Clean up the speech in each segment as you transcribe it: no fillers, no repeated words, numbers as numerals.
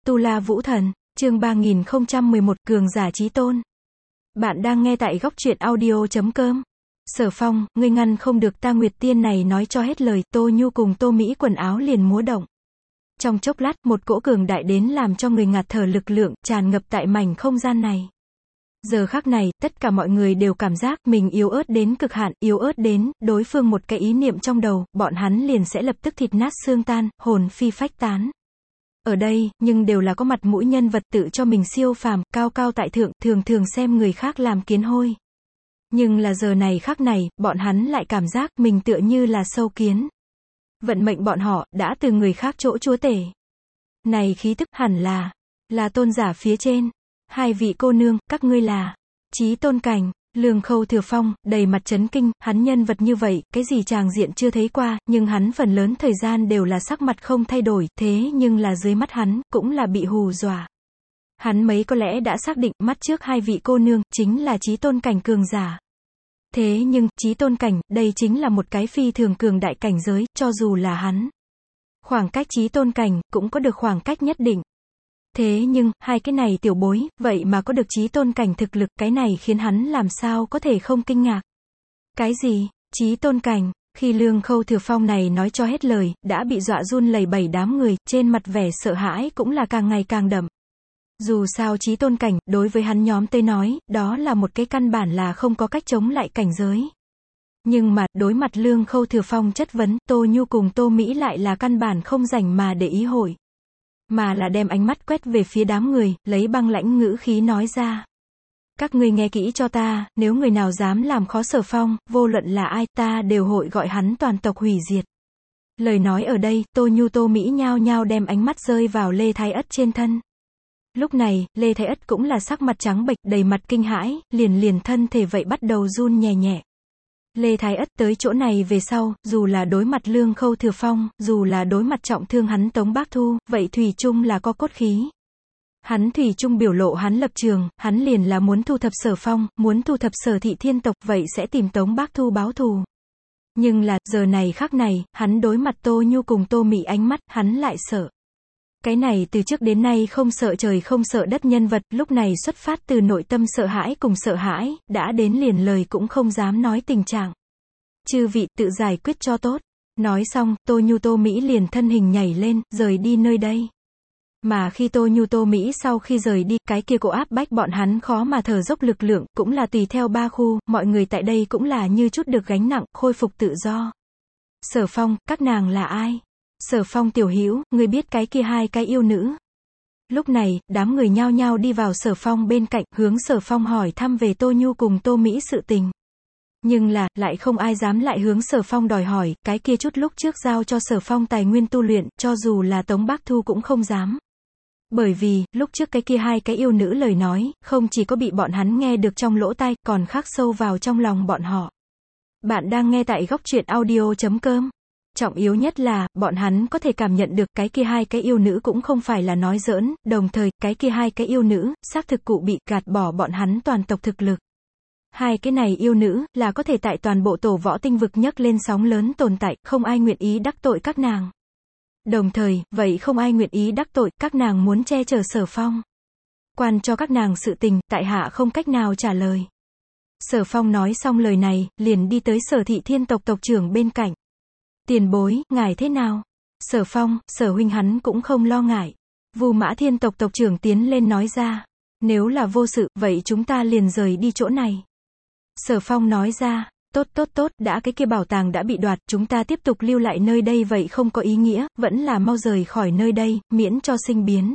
Tu La Vũ Thần, chương 3011, Cường giả chí tôn. Bạn đang nghe tại góc truyện audio.com. Sở Phong, ngươi ngăn không được ta. Nguyệt Tiên này nói cho hết lời, Tô Nhu cùng Tô Mỹ quần áo liền múa động. Trong chốc lát, một cỗ cường đại đến làm cho người ngạt thở lực lượng, tràn ngập tại mảnh không gian này. Giờ khắc này, tất cả mọi người đều cảm giác mình yếu ớt đến cực hạn, yếu ớt đến, đối phương một cái ý niệm trong đầu, bọn hắn liền sẽ lập tức thịt nát xương tan, hồn phi phách tán. Ở đây, nhưng đều là có mặt mũi nhân vật tự cho mình siêu phàm, cao cao tại thượng, thường thường xem người khác làm kiến hôi. Nhưng là giờ này khắc này, bọn hắn lại cảm giác mình tựa như là sâu kiến. Vận mệnh bọn họ, đã từ người khác chỗ chúa tể. Này khí tức hẳn là tôn giả phía trên. Hai vị cô nương, các ngươi là chí tôn cảnh. Lương Khâu Thừa Phong, đầy mặt chấn kinh, hắn nhân vật như vậy, cái gì tràng diện chưa thấy qua, nhưng hắn phần lớn thời gian đều là sắc mặt không thay đổi, thế nhưng là dưới mắt hắn, cũng là bị hù dọa. Hắn mấy có lẽ đã xác định, mắt trước hai vị cô nương, chính là chí tôn cảnh cường giả. Thế nhưng, chí tôn cảnh, đây chính là một cái phi thường cường đại cảnh giới, cho dù là hắn. Khoảng cách chí tôn cảnh, cũng có được khoảng cách nhất định. Thế nhưng, hai cái này tiểu bối, vậy mà có được chí tôn cảnh thực lực, cái này khiến hắn làm sao có thể không kinh ngạc. Cái gì? Chí tôn cảnh? Khi Lương Khâu Thừa Phong này nói cho hết lời, đã bị dọa run lẩy bẩy đám người, trên mặt vẻ sợ hãi cũng là càng ngày càng đậm. Dù sao chí tôn cảnh, đối với hắn nhóm tới nói, đó là một cái căn bản là không có cách chống lại cảnh giới. Nhưng mà, đối mặt Lương Khâu Thừa Phong chất vấn, Tô Nhu cùng Tô Mỹ lại là căn bản không rảnh mà để ý hội. Mà là đem ánh mắt quét về phía đám người, lấy băng lãnh ngữ khí nói ra. Các ngươi nghe kỹ cho ta, nếu người nào dám làm khó Sở Phong, vô luận là ai, ta đều hội gọi hắn toàn tộc hủy diệt. Lời nói ở đây, Tô Nhu Tô Mỹ nhao nhao đem ánh mắt rơi vào Lê Thái Ất trên thân. Lúc này, Lê Thái Ất cũng là sắc mặt trắng bệch, đầy mặt kinh hãi, liền thân thể vậy bắt đầu run nhẹ nhẹ. Lê Thái Ất tới chỗ này về sau, dù là đối mặt Lương Khâu Thừa Phong, dù là đối mặt trọng thương hắn Tống Bác Thu, vậy thủy chung là có cốt khí. Hắn thủy chung biểu lộ hắn lập trường, hắn liền là muốn thu thập Sở Phong, muốn thu thập Sở thị thiên tộc, vậy sẽ tìm Tống Bác Thu báo thù. Nhưng là, giờ này khắc này, hắn đối mặt Tô Nhu cùng Tô Mỹ ánh mắt, hắn lại sợ. Cái này từ trước đến nay không sợ trời không sợ đất nhân vật, lúc này xuất phát từ nội tâm sợ hãi cùng sợ hãi, đã đến liền lời cũng không dám nói tình trạng. Chư vị tự giải quyết cho tốt. Nói xong, Tô Nhu Tô Mỹ liền thân hình nhảy lên, rời đi nơi đây. Mà khi Tô Nhu Tô Mỹ sau khi rời đi, cái kia cỗ áp bách bọn hắn khó mà thở dốc lực lượng, cũng là tùy theo ba khu, mọi người tại đây cũng là như chút được gánh nặng, khôi phục tự do. Sở Phong, các nàng là ai? Sở Phong tiểu hữu, ngươi biết cái kia hai cái yêu nữ. Lúc này, đám người nhao nhao đi vào Sở Phong bên cạnh, hướng Sở Phong hỏi thăm về Tô Nhu cùng Tô Mỹ sự tình. Nhưng là, lại không ai dám lại hướng Sở Phong đòi hỏi, cái kia chút lúc trước giao cho Sở Phong tài nguyên tu luyện, cho dù là Tống Bác Thu cũng không dám. Bởi vì, lúc trước cái kia hai cái yêu nữ lời nói, không chỉ có bị bọn hắn nghe được trong lỗ tai, còn khắc sâu vào trong lòng bọn họ. Bạn đang nghe tại góc truyện audio.com. Trọng yếu nhất là, bọn hắn có thể cảm nhận được cái kia hai cái yêu nữ cũng không phải là nói giỡn, đồng thời, cái kia hai cái yêu nữ, xác thực cụ bị gạt bỏ bọn hắn toàn tộc thực lực. Hai cái này yêu nữ, là có thể tại toàn bộ tổ võ tinh vực nhấc lên sóng lớn tồn tại, không ai nguyện ý đắc tội các nàng. Đồng thời, vậy không ai nguyện ý đắc tội, các nàng muốn che chở Sở Phong. Quan cho các nàng sự tình, tại hạ không cách nào trả lời. Sở Phong nói xong lời này, liền đi tới Sở thị thiên tộc tộc trưởng bên cạnh. Tiền bối, ngài thế nào? Sở Phong, Sở huynh hắn cũng không lo ngại. Vu Mã thiên tộc tộc trưởng tiến lên nói ra. Nếu là vô sự, vậy chúng ta liền rời đi chỗ này. Sở Phong nói ra, tốt, đã cái kia bảo tàng đã bị đoạt, chúng ta tiếp tục lưu lại nơi đây vậy không có ý nghĩa, vẫn là mau rời khỏi nơi đây, miễn cho sinh biến.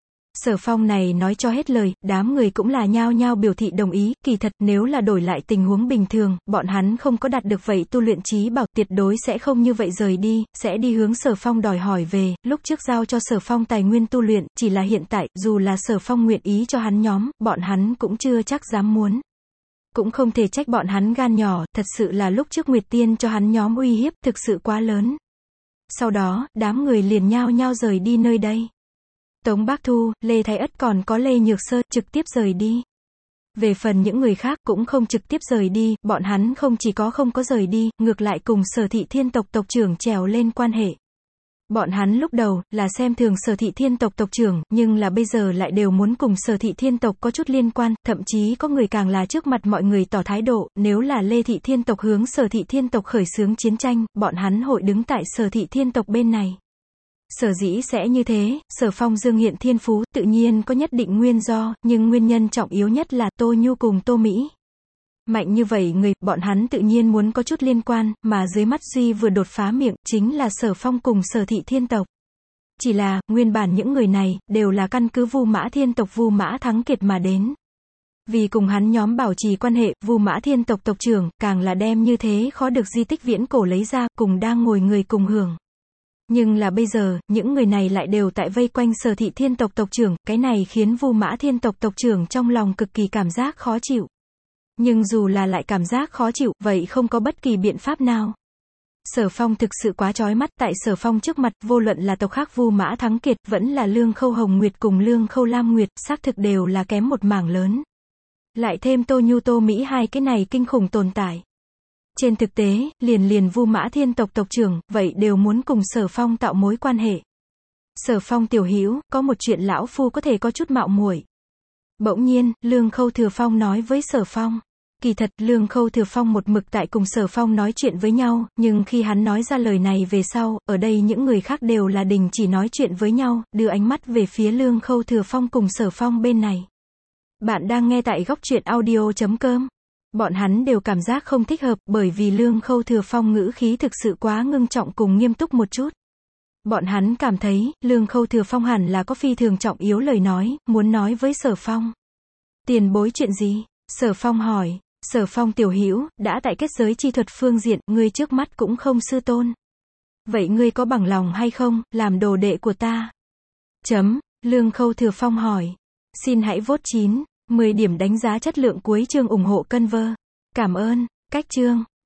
Sở Phong này nói cho hết lời, đám người cũng là nhao nhao biểu thị đồng ý, kỳ thật nếu là đổi lại tình huống bình thường, bọn hắn không có đạt được vậy tu luyện chí bảo, tuyệt đối sẽ không như vậy rời đi, sẽ đi hướng Sở Phong đòi hỏi về, lúc trước giao cho Sở Phong tài nguyên tu luyện, chỉ là hiện tại, dù là Sở Phong nguyện ý cho hắn nhóm, bọn hắn cũng chưa chắc dám muốn. Cũng không thể trách bọn hắn gan nhỏ, thật sự là lúc trước Nguyệt Tiên cho hắn nhóm uy hiếp, thực sự quá lớn. Sau đó, đám người liền nhao nhao rời đi nơi đây. Tống Bác Thu, Lê Thái Ất còn có Lê Nhược Sơ, trực tiếp rời đi. Về phần những người khác cũng không trực tiếp rời đi, bọn hắn không chỉ có không có rời đi, ngược lại cùng Sở thị thiên tộc tộc trưởng trèo lên quan hệ. Bọn hắn lúc đầu, là xem thường Sở Thị Thiên tộc tộc trưởng, nhưng là bây giờ lại đều muốn cùng Sở Thị Thiên tộc có chút liên quan, thậm chí có người càng là trước mặt mọi người tỏ thái độ, nếu là Lê Thị Thiên tộc hướng Sở Thị Thiên tộc khởi xướng chiến tranh, bọn hắn hội đứng tại Sở Thị Thiên tộc bên này. Sở dĩ sẽ như thế, Sở Phong dương hiện thiên phú, tự nhiên có nhất định nguyên do, nhưng nguyên nhân trọng yếu nhất là Tô Nhu cùng Tô Mỹ. Mạnh như vậy người, bọn hắn tự nhiên muốn có chút liên quan, mà dưới mắt duy vừa đột phá miệng, chính là Sở Phong cùng Sở Thị Thiên tộc. Chỉ là, nguyên bản những người này, đều là căn cứ Vu Mã Thiên tộc Vu Mã Thắng Kiệt mà đến. Vì cùng hắn nhóm bảo trì quan hệ, Vu Mã Thiên tộc tộc trưởng, càng là đem như thế khó được di tích viễn cổ lấy ra, cùng đang ngồi người cùng hưởng. Nhưng là bây giờ, những người này lại đều tại vây quanh Sở Thị Thiên tộc tộc trưởng, cái này khiến Vu Mã Thiên tộc tộc trưởng trong lòng cực kỳ cảm giác khó chịu. Nhưng dù là lại cảm giác khó chịu, vậy không có bất kỳ biện pháp nào. Sở Phong thực sự quá chói mắt, tại Sở Phong trước mặt, vô luận là tộc khác Vu Mã Thắng Kiệt, vẫn là Lương Khâu Hồng Nguyệt cùng Lương Khâu Lam Nguyệt, xác thực đều là kém một mảng lớn. Lại thêm Tô Nhu Tô Mỹ hai cái này kinh khủng tồn tại. Trên thực tế, liền Vu Mã Thiên tộc tộc trưởng, vậy đều muốn cùng Sở Phong tạo mối quan hệ. Sở Phong tiểu hữu, có một chuyện lão phu có thể có chút mạo muội. Bỗng nhiên, Lương Khâu Thừa Phong nói với Sở Phong. Kỳ thật, Lương Khâu Thừa Phong một mực tại cùng Sở Phong nói chuyện với nhau, nhưng khi hắn nói ra lời này về sau, ở đây những người khác đều là đình chỉ nói chuyện với nhau, đưa ánh mắt về phía Lương Khâu Thừa Phong cùng Sở Phong bên này. Bạn đang nghe tại góc truyện audio.com. Bọn hắn đều cảm giác không thích hợp, bởi vì Lương Khâu Thừa Phong ngữ khí thực sự quá ngưng trọng cùng nghiêm túc một chút. Bọn hắn cảm thấy, Lương Khâu Thừa Phong hẳn là có phi thường trọng yếu lời nói, muốn nói với Sở Phong. Tiền bối chuyện gì? Sở Phong hỏi. Sở Phong tiểu hữu, đã tại kết giới chi thuật phương diện, ngươi trước mắt cũng không sư tôn. Vậy ngươi có bằng lòng hay không, làm đồ đệ của ta? Lương Khâu Thừa Phong hỏi. Xin hãy vote 9, 10 điểm đánh giá chất lượng cuối chương ủng hộ Conver. Cảm ơn. Cách chương.